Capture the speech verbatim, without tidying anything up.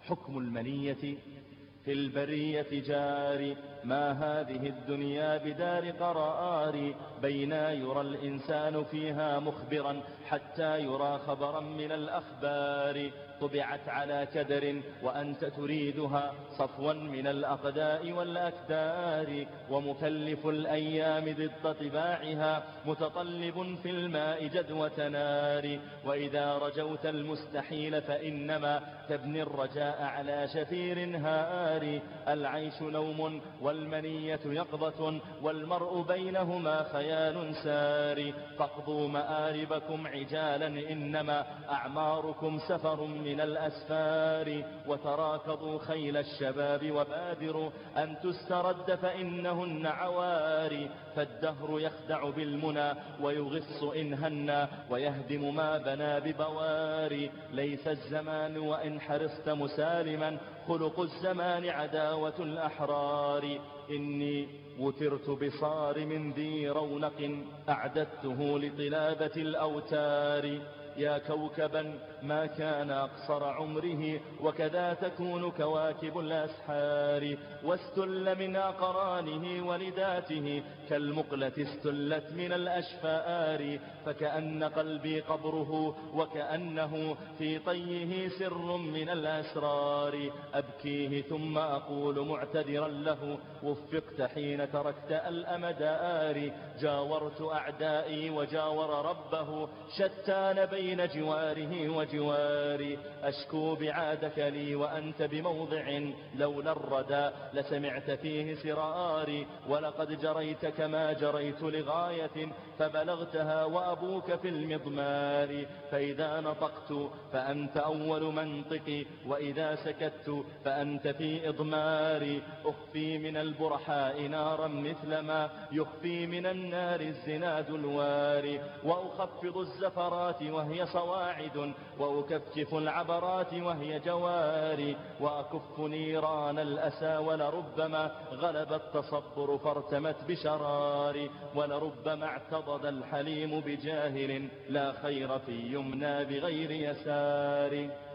حكم المنية في البرية جاري، ما هذه الدنيا بدار قرار، بينا يرى الإنسان فيها مخبرا حتى يرى خبرا من الأخبار، طبعت على كدر وأنت تريدها صفوا من الأقداء والأكدار، ومكلف الأيام ضد طباعها متطلب في الماء جدوة نار، وإذا رجوت المستحيل فإنما تبني الرجاء على شفير هار، العيش نوم والمنية يقظة والمرء بينهما خيال سار، فاقضوا مآربكم عجالا إنما أعماركم سفر من الأسفار، وتراكضوا خيل الشباب وبادروا أن تسترد فإنهن عوار، فالدهر يخدع بالمنى ويغص إن هنى ويهدم ما بنى ببوار، ليس الزمان وإن حرصت مسالما خلق الزمان عداوة الأحرار، إني وترت بصارم ذي رونق أعددته لطلابة الأوتار، يا كوكبا ما كان أقصر عمره وكذا تكون كواكب الأسحار، واستل من أقرانه ولداته كالمقلة استلت من الأشفار، فكأن قلبي قبره وكأنه في طيه سر من الأسرار، أبكيه ثم أقول معتذرا له وفقت حين تركت الأمدار، جاورت أعدائي وجاور ربه شتان بين بين جواره وجواري، أشكو بعادك لي وأنت بموضع لولا الردى لسمعت فيه سراري، ولقد جريت كما جريت لغاية فبلغتها وأبوك في المضمار، فإذا نطقت فأنت أول منطقي وإذا سكت فأنت في إضماري، أخفي من البرحاء نارا مثلما يخفي من النار الزناد الواري، وأخفض الزفرات وهي صواعد وأكفف العبرات وهي جواري، وأكف نيران الأسى ولربما غلب التصبر فارتمت بشراري، ولربما اعتضد الحليم بجاهل لا خير في يمنى بغير يسار.